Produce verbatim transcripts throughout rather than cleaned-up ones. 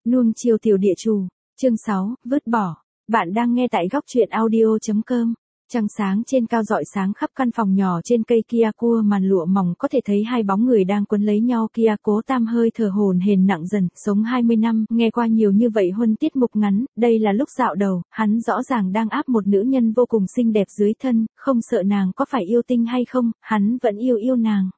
Nuông chiều tiểu địa chủ, chương sáu, vứt bỏ. Bạn đang nghe tại góc truyện audio.com. Trăng sáng trên cao rọi sáng khắp căn phòng nhỏ trên cây kia cua màn lụa mỏng có thể thấy hai bóng người đang quấn lấy nhau kia. Cố Tam hơi thở hổn hển nặng dần, sống hai mươi năm, nghe qua nhiều như vậy huân tiết mục ngắn, đây là lúc dạo đầu, hắn rõ ràng đang áp một nữ nhân vô cùng xinh đẹp dưới thân, không sợ nàng có phải yêu tinh hay không, hắn vẫn yêu yêu nàng.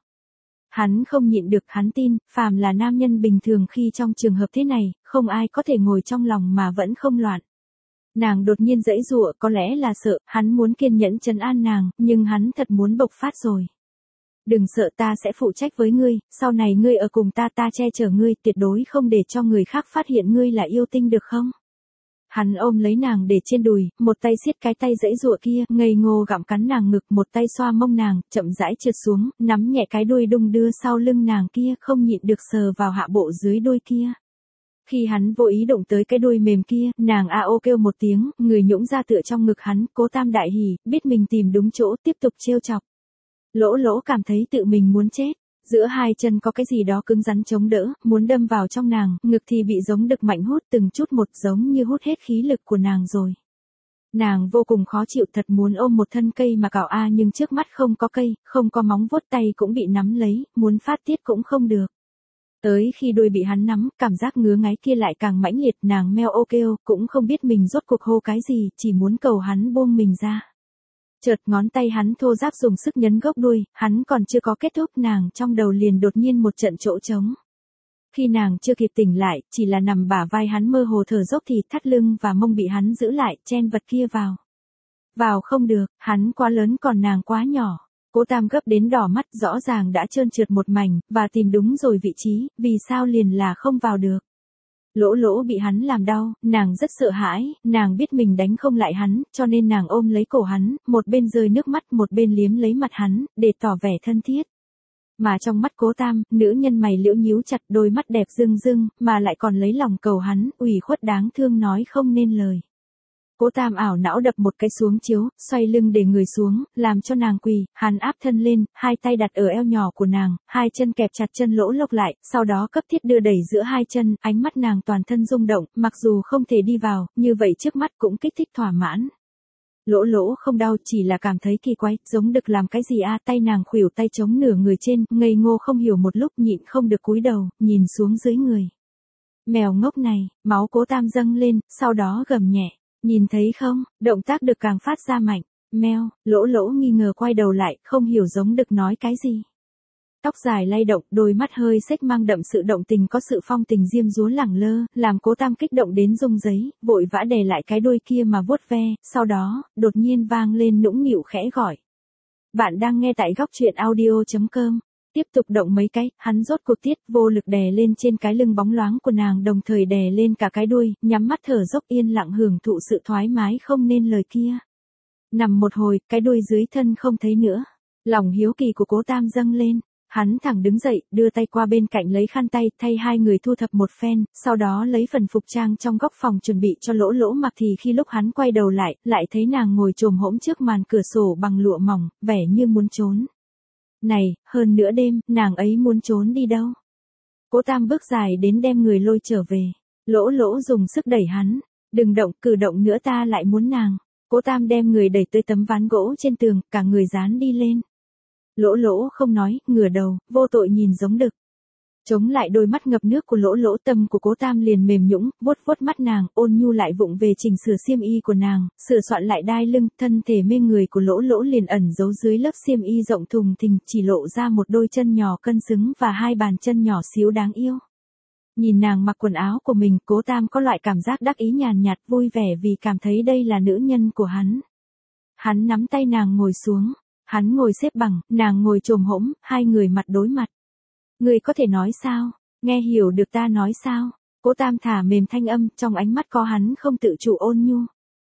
Hắn không nhịn được, hắn tin, phàm là nam nhân bình thường khi trong trường hợp thế này, không ai có thể ngồi trong lòng mà vẫn không loạn. Nàng đột nhiên giãy giụa, có lẽ là sợ, hắn muốn kiên nhẫn trấn an nàng, nhưng hắn thật muốn bộc phát rồi. Đừng sợ, ta sẽ phụ trách với ngươi, sau này ngươi ở cùng ta, ta che chở ngươi, tuyệt đối không để cho người khác phát hiện ngươi là yêu tinh được không? Hắn ôm lấy nàng để trên đùi, một tay siết cái tay giãy giụa kia, ngây ngô gặm cắn nàng ngực, một tay xoa mông nàng, chậm rãi trượt xuống, nắm nhẹ cái đuôi đung đưa sau lưng nàng kia, không nhịn được sờ vào hạ bộ dưới đuôi kia. Khi hắn vô ý động tới cái đuôi mềm kia, nàng a ô kêu một tiếng, người nhũng ra tựa trong ngực hắn. Cố Tam đại hỉ, biết mình tìm đúng chỗ, tiếp tục trêu chọc. Lỗ Lỗ cảm thấy tự mình muốn chết. Giữa hai chân có cái gì đó cứng rắn chống đỡ, muốn đâm vào trong nàng, ngực thì bị giống đực mạnh hút từng chút một, giống như hút hết khí lực của nàng rồi. Nàng vô cùng khó chịu, thật muốn ôm một thân cây mà cào a, nhưng trước mắt không có cây, không có móng vuốt, tay cũng bị nắm lấy, muốn phát tiết cũng không được. Tới khi đuôi bị hắn nắm, cảm giác ngứa ngáy kia lại càng mãnh liệt, nàng meo ô kêu, cũng không biết mình rốt cuộc hô cái gì, chỉ muốn cầu hắn buông mình ra. Chợt ngón tay hắn thô ráp dùng sức nhấn gốc đuôi, hắn còn chưa có kết thúc, nàng trong đầu liền đột nhiên một trận chỗ trống. Khi nàng chưa kịp tỉnh lại, chỉ là nằm bả vai hắn mơ hồ thở dốc thì thắt lưng và mông bị hắn giữ lại, chen vật kia vào. Vào không được, hắn quá lớn còn nàng quá nhỏ. Cố Tam gấp đến đỏ mắt, rõ ràng đã trơn trượt một mảnh, và tìm đúng rồi vị trí, vì sao liền là không vào được. Lỗ Lỗ bị hắn làm đau, nàng rất sợ hãi, nàng biết mình đánh không lại hắn, cho nên nàng ôm lấy cổ hắn, một bên rơi nước mắt, một bên liếm lấy mặt hắn, để tỏ vẻ thân thiết. Mà trong mắt Cố Tam, nữ nhân mày liễu nhíu chặt, đôi mắt đẹp rưng rưng, mà lại còn lấy lòng cầu hắn, ủy khuất đáng thương nói không nên lời. Cố Tam ảo não đập một cái xuống chiếu, xoay lưng để người xuống, làm cho nàng quỳ, hắn áp thân lên, hai tay đặt ở eo nhỏ của nàng, hai chân kẹp chặt chân Lỗ Lộc lại, sau đó cấp thiết đưa đẩy giữa hai chân, ánh mắt nàng toàn thân rung động, mặc dù không thể đi vào, như vậy trước mắt cũng kích thích thỏa mãn. Lỗ Lỗ không đau, chỉ là cảm thấy kỳ quái, giống đực làm cái gì a, tay nàng khuỷu tay chống nửa người trên, ngây ngô không hiểu một lúc, nhịn không được cúi đầu, nhìn xuống dưới người. Mèo ngốc này, máu Cố Tam dâng lên, sau đó gầm nhẹ. Nhìn thấy không, động tác đực càng phát ra mạnh. Meo, Lỗ Lỗ nghi ngờ quay đầu lại, không hiểu giống đực nói cái gì. Tóc dài lay động, đôi mắt hơi xếch mang đậm sự động tình, có sự phong tình diêm dúa lẳng lơ, làm Cố Tam kích động đến rung giấy, vội vã đè lại cái đuôi kia mà vuốt ve, sau đó, đột nhiên vang lên nũng nịu khẽ gọi. Bạn đang nghe tại góc truyện audio.com. Tiếp tục động mấy cái, hắn rốt cuộc tiết, vô lực đè lên trên cái lưng bóng loáng của nàng, đồng thời đè lên cả cái đuôi, nhắm mắt thở dốc yên lặng hưởng thụ sự thoải mái không nên lời kia. Nằm một hồi, cái đuôi dưới thân không thấy nữa. Lòng hiếu kỳ của Cố Tam dâng lên. Hắn thẳng đứng dậy, đưa tay qua bên cạnh lấy khăn tay, thay hai người thu thập một phen, sau đó lấy phần phục trang trong góc phòng chuẩn bị cho Lỗ Lỗ mặc, thì khi lúc hắn quay đầu lại, lại thấy nàng ngồi chồm hổm trước màn cửa sổ bằng lụa mỏng, vẻ như muốn trốn. Này, hơn nửa đêm, nàng ấy muốn trốn đi đâu? Cố Tam bước dài đến đem người lôi trở về. Lỗ Lỗ dùng sức đẩy hắn. Đừng động, cử động nữa ta lại muốn nàng. Cố Tam đem người đẩy tới tấm ván gỗ trên tường, cả người dán đi lên. Lỗ Lỗ không nói, ngửa đầu, vô tội nhìn giống đực. Chống lại đôi mắt ngập nước của Lỗ Lỗ, tâm của Cố Tam liền mềm nhũn, vuốt vuốt mắt nàng, ôn nhu lại vụng về chỉnh sửa xiêm y của nàng, sửa soạn lại đai lưng, thân thể mê người của Lỗ Lỗ liền ẩn giấu dưới lớp xiêm y rộng thùng thình, chỉ lộ ra một đôi chân nhỏ cân xứng và hai bàn chân nhỏ xíu đáng yêu. Nhìn nàng mặc quần áo của mình, Cố Tam có loại cảm giác đắc ý nhàn nhạt, vui vẻ vì cảm thấy đây là nữ nhân của hắn. Hắn nắm tay nàng ngồi xuống, hắn ngồi xếp bằng, nàng ngồi chồm hổm, hai người mặt đối mặt. Người có thể nói sao? Nghe hiểu được ta nói sao? Cố Tam thả mềm thanh âm, trong ánh mắt có hắn không tự chủ ôn nhu.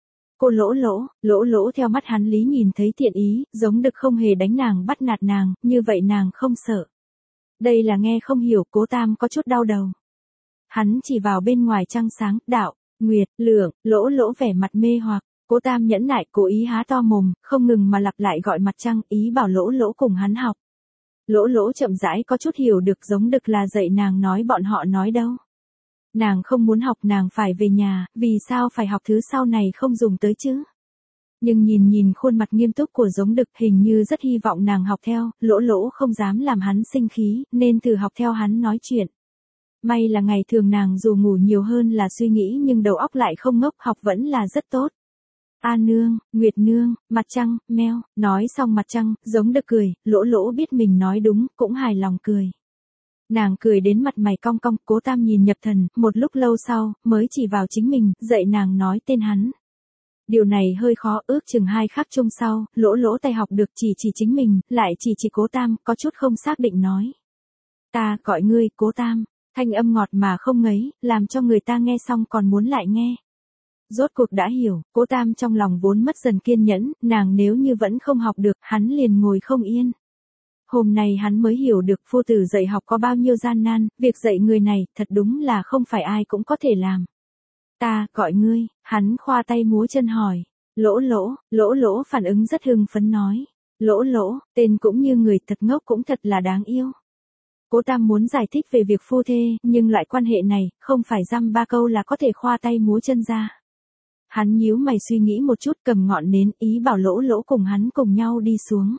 Cô Lỗ Lỗ, Lỗ Lỗ theo mắt hắn lý nhìn thấy thiện ý, giống đực không hề đánh nàng bắt nạt nàng, như vậy nàng không sợ. Đây là nghe không hiểu, Cố Tam có chút đau đầu. Hắn chỉ vào bên ngoài trăng sáng, đạo, nguyệt, lượng, Lỗ Lỗ vẻ mặt mê hoặc. Cố Tam nhẫn nại, cố ý há to mồm, không ngừng mà lặp lại gọi mặt trăng, ý bảo Lỗ Lỗ cùng hắn học. Lỗ Lỗ chậm rãi có chút hiểu được, giống đực là dạy nàng nói bọn họ nói đâu. Nàng không muốn học, nàng phải về nhà, vì sao phải học thứ sau này không dùng tới chứ? Nhưng nhìn nhìn khuôn mặt nghiêm túc của Giống Đực, hình như rất hy vọng nàng học theo, Lỗ Lỗ không dám làm hắn sinh khí, nên thử học theo hắn nói chuyện. May là ngày thường nàng dù ngủ nhiều hơn là suy nghĩ nhưng đầu óc lại không ngốc, học vẫn là rất tốt. A nương, Nguyệt nương, mặt trăng, meo, nói xong mặt trăng, Giống Đực cười, Lỗ Lỗ biết mình nói đúng, cũng hài lòng cười. Nàng cười đến mặt mày cong cong, Cố Tam nhìn nhập thần, một lúc lâu sau, mới chỉ vào chính mình, dạy nàng nói tên hắn. Điều này hơi khó, ước chừng hai khắc chung sau, Lỗ Lỗ tay học được chỉ chỉ chính mình, lại chỉ chỉ Cố Tam, có chút không xác định nói. Ta gọi ngươi, Cố Tam, thanh âm ngọt mà không ngấy, làm cho người ta nghe xong còn muốn lại nghe. Rốt cuộc đã hiểu, Cố Tam trong lòng vốn mất dần kiên nhẫn, nàng nếu như vẫn không học được, hắn liền ngồi không yên. Hôm nay hắn mới hiểu được phu tử dạy học có bao nhiêu gian nan, việc dạy người này, thật đúng là không phải ai cũng có thể làm. Ta, gọi ngươi, hắn khoa tay múa chân hỏi. Lỗ Lỗ, Lỗ Lỗ phản ứng rất hưng phấn nói. Lỗ Lỗ, tên cũng như người, thật ngốc cũng thật là đáng yêu. Cố Tam muốn giải thích về việc phu thê, nhưng loại quan hệ này, không phải dăm ba câu là có thể khoa tay múa chân ra. Hắn nhíu mày suy nghĩ một chút, cầm ngọn nến, ý bảo Lỗ Lỗ cùng hắn cùng nhau đi xuống.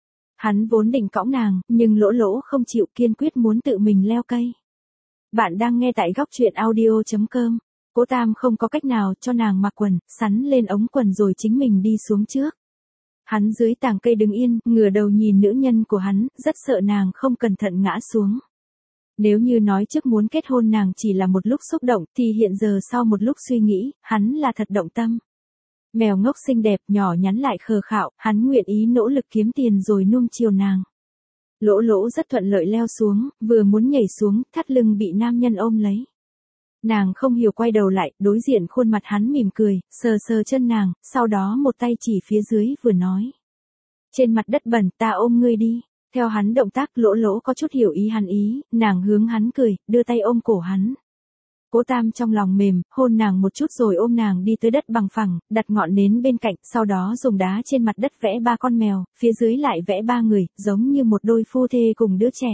Hắn vốn định cõng nàng, nhưng Lỗ Lỗ không chịu, kiên quyết muốn tự mình leo cây. Bạn đang nghe tại góc truyện audio chấm com. Cố Tam không có cách nào, cho nàng mặc quần, sắn lên ống quần rồi chính mình đi xuống trước. Hắn dưới tàng cây đứng yên, ngửa đầu nhìn nữ nhân của hắn, rất sợ nàng không cẩn thận ngã xuống. Nếu như nói trước muốn kết hôn nàng chỉ là một lúc xúc động, thì hiện giờ sau một lúc suy nghĩ, hắn là thật động tâm. Mèo ngốc xinh đẹp, nhỏ nhắn lại khờ khạo, hắn nguyện ý nỗ lực kiếm tiền rồi nuông chiều nàng. Lỗ Lỗ rất thuận lợi leo xuống, vừa muốn nhảy xuống, thắt lưng bị nam nhân ôm lấy. Nàng không hiểu quay đầu lại, đối diện khuôn mặt hắn mỉm cười, sờ sờ chân nàng, sau đó một tay chỉ phía dưới vừa nói. Trên mặt đất bẩn, ta ôm ngươi đi. Theo hắn động tác, Lỗ Lỗ có chút hiểu ý hắn ý, nàng hướng hắn cười, đưa tay ôm cổ hắn. Cố Tam trong lòng mềm, hôn nàng một chút rồi ôm nàng đi tới đất bằng phẳng, đặt ngọn nến bên cạnh, sau đó dùng đá trên mặt đất vẽ ba con mèo, phía dưới lại vẽ ba người, giống như một đôi phu thê cùng đứa trẻ.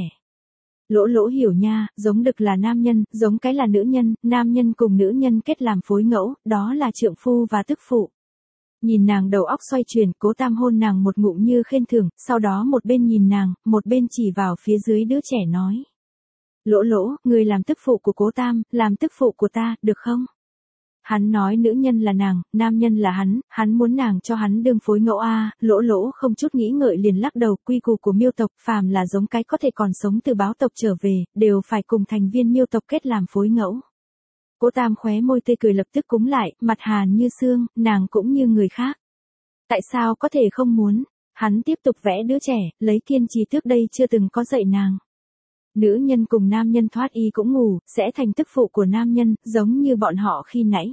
Lỗ Lỗ hiểu nha, Giống Đực là nam nhân, Giống Cái là nữ nhân, nam nhân cùng nữ nhân kết làm phối ngẫu, đó là trượng phu và tức phụ. Nhìn nàng đầu óc xoay chuyển, Cố Tam hôn nàng một ngụm như khen thưởng, sau đó một bên nhìn nàng, một bên chỉ vào phía dưới đứa trẻ nói. Lỗ Lỗ, người làm tức phụ của Cố Tam, làm tức phụ của ta, được không? Hắn nói nữ nhân là nàng, nam nhân là hắn, hắn muốn nàng cho hắn đương phối ngẫu a. À, Lỗ Lỗ không chút nghĩ ngợi liền lắc đầu, quy củ của Miêu tộc, phàm là Giống Cái có thể còn sống từ báo tộc trở về, đều phải cùng thành viên Miêu tộc kết làm phối ngẫu. Cố Tam khóe môi tươi cười lập tức cúng lại, mặt hàn như xương, nàng cũng như người khác. Tại sao có thể không muốn? Hắn tiếp tục vẽ đứa trẻ, lấy kiên trì trước đây chưa từng có dạy nàng. Nữ nhân cùng nam nhân thoát y cũng ngủ, sẽ thành tức phụ của nam nhân, giống như bọn họ khi nãy.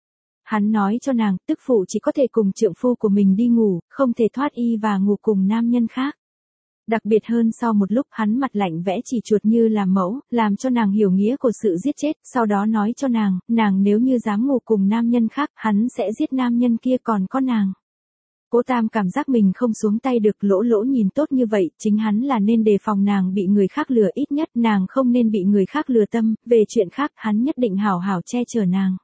Hắn nói cho nàng, tức phụ chỉ có thể cùng trượng phu của mình đi ngủ, không thể thoát y và ngủ cùng nam nhân khác. Đặc biệt hơn sau một lúc hắn mặt lạnh vẽ chỉ chuột như làm mẫu, làm cho nàng hiểu nghĩa của sự giết chết, sau đó nói cho nàng, nàng nếu như dám ngủ cùng nam nhân khác, hắn sẽ giết nam nhân kia còn có nàng. Cố Tam cảm giác mình không xuống tay được. Lỗ Lỗ nhìn tốt như vậy, chính hắn là nên đề phòng nàng bị người khác lừa, ít nhất nàng không nên bị người khác lừa tâm, về chuyện khác hắn nhất định hảo hảo che chở nàng.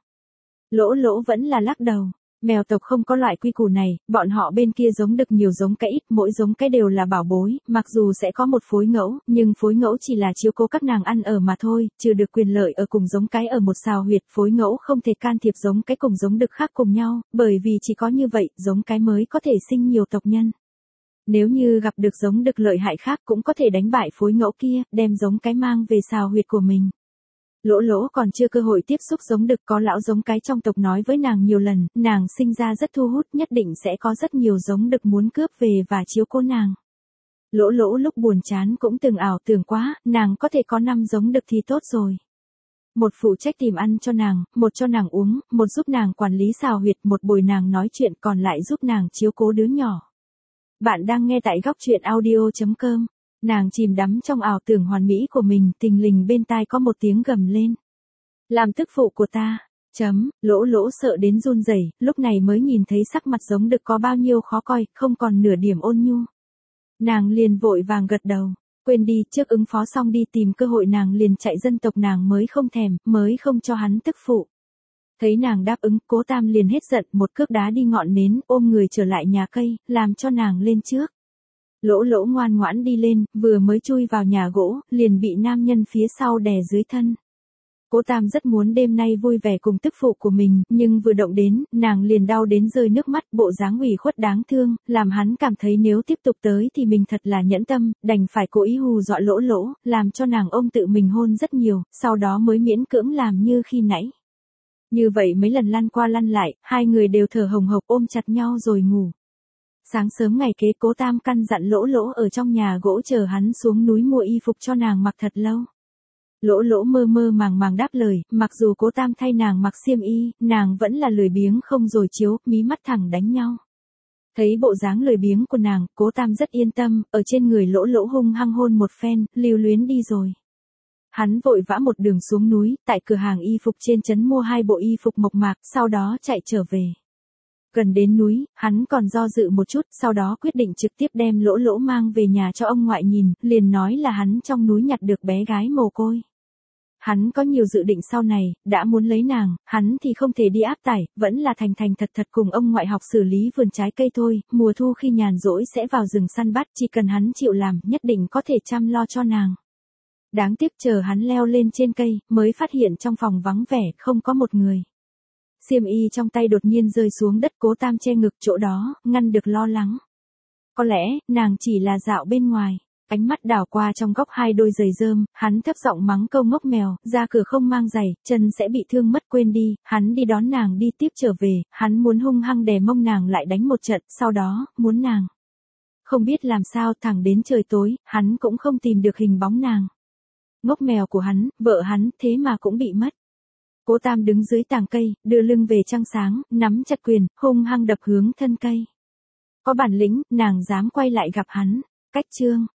Lỗ Lỗ vẫn là lắc đầu. Mèo tộc không có loại quy củ này, bọn họ bên kia Giống Đực nhiều Giống Cái ít, mỗi Giống Cái đều là bảo bối, mặc dù sẽ có một phối ngẫu, nhưng phối ngẫu chỉ là chiếu cố các nàng ăn ở mà thôi, trừ được quyền lợi ở cùng Giống Cái ở một sào huyệt, phối ngẫu không thể can thiệp Giống Cái cùng Giống Đực khác cùng nhau, bởi vì chỉ có như vậy, Giống Cái mới có thể sinh nhiều tộc nhân. Nếu như gặp được Giống Đực lợi hại khác cũng có thể đánh bại phối ngẫu kia, đem Giống Cái mang về sào huyệt của mình. Lỗ Lỗ còn chưa cơ hội tiếp xúc Giống Đực, có lão Giống Cái trong tộc nói với nàng nhiều lần, nàng sinh ra rất thu hút, nhất định sẽ có rất nhiều Giống Đực muốn cướp về và chiếu cố nàng. Lỗ Lỗ lúc buồn chán cũng từng ảo tưởng quá, nàng có thể có năm Giống Đực thì tốt rồi. Một phụ trách tìm ăn cho nàng, một cho nàng uống, một giúp nàng quản lý sào huyệt, một bồi nàng nói chuyện, còn lại giúp nàng chiếu cố đứa nhỏ. Bạn đang nghe tại góc truyện audio chấm com. Nàng chìm đắm trong ảo tưởng hoàn mỹ của mình, tình lình bên tai có một tiếng gầm lên. Làm tức phụ của ta. Chấm, Lỗ Lỗ sợ đến run rẩy, lúc này mới nhìn thấy sắc mặt Giống Đực có bao nhiêu khó coi, không còn nửa điểm ôn nhu. Nàng liền vội vàng gật đầu. Quên đi, trước ứng phó xong đi tìm cơ hội nàng liền chạy, dân tộc nàng mới không thèm, mới không cho hắn tức phụ. Thấy nàng đáp ứng, Cố Tam liền hết giận, một cước đá đi ngọn nến, ôm người trở lại nhà cây, làm cho nàng lên trước. Lỗ lỗ ngoan ngoãn đi lên, vừa mới chui vào nhà gỗ, liền bị nam nhân phía sau đè dưới thân. Cố Tam rất muốn đêm nay vui vẻ cùng tức phụ của mình, nhưng vừa động đến, nàng liền đau đến rơi nước mắt, bộ dáng ủy khuất đáng thương, làm hắn cảm thấy nếu tiếp tục tới thì mình thật là nhẫn tâm, đành phải cố ý hù dọa lỗ lỗ, làm cho nàng ôm tự mình hôn rất nhiều, sau đó mới miễn cưỡng làm như khi nãy. Như vậy mấy lần lăn qua lăn lại, hai người đều thở hồng hộc ôm chặt nhau rồi ngủ. Sáng sớm ngày kế, Cố Tam căn dặn lỗ lỗ ở trong nhà gỗ chờ hắn xuống núi mua y phục cho nàng mặc thật lâu. Lỗ lỗ mơ mơ màng màng đáp lời, mặc dù Cố Tam thay nàng mặc xiêm y, nàng vẫn là lười biếng không rồi chiếu, mí mắt thẳng đánh nhau. Thấy bộ dáng lười biếng của nàng, Cố Tam rất yên tâm, ở trên người lỗ lỗ hung hăng hôn một phen, lưu luyến đi rồi. Hắn vội vã một đường xuống núi, tại cửa hàng y phục trên trấn mua hai bộ y phục mộc mạc, sau đó chạy trở về. Gần đến núi, hắn còn do dự một chút, sau đó quyết định trực tiếp đem lỗ lỗ mang về nhà cho ông ngoại nhìn, liền nói là hắn trong núi nhặt được bé gái mồ côi. Hắn có nhiều dự định sau này, đã muốn lấy nàng, hắn thì không thể đi áp tải, vẫn là thành thành thật thật cùng ông ngoại học xử lý vườn trái cây thôi, mùa thu khi nhàn rỗi sẽ vào rừng săn bắt, chỉ cần hắn chịu làm, nhất định có thể chăm lo cho nàng. Đáng tiếc chờ hắn leo lên trên cây, mới phát hiện trong phòng vắng vẻ, không có một người. Xiêm y trong tay đột nhiên rơi xuống đất, Cố Tam che ngực chỗ đó, ngăn được lo lắng. Có lẽ, nàng chỉ là dạo bên ngoài. Ánh mắt đảo qua trong góc hai đôi giày rơm, hắn thấp giọng mắng câu ngốc mèo, ra cửa không mang giày, chân sẽ bị thương mất, quên đi, hắn đi đón nàng đi tiếp trở về, hắn muốn hung hăng đè mông nàng lại đánh một trận, sau đó, muốn nàng. Không biết làm sao, thẳng đến trời tối, hắn cũng không tìm được hình bóng nàng. Ngốc mèo của hắn, vợ hắn, thế mà cũng bị mất. Cố Tam đứng dưới tàng cây, đưa lưng về trăng sáng, nắm chặt quyền, hung hăng đập hướng thân cây. Có bản lĩnh, nàng dám quay lại gặp hắn. Cách chương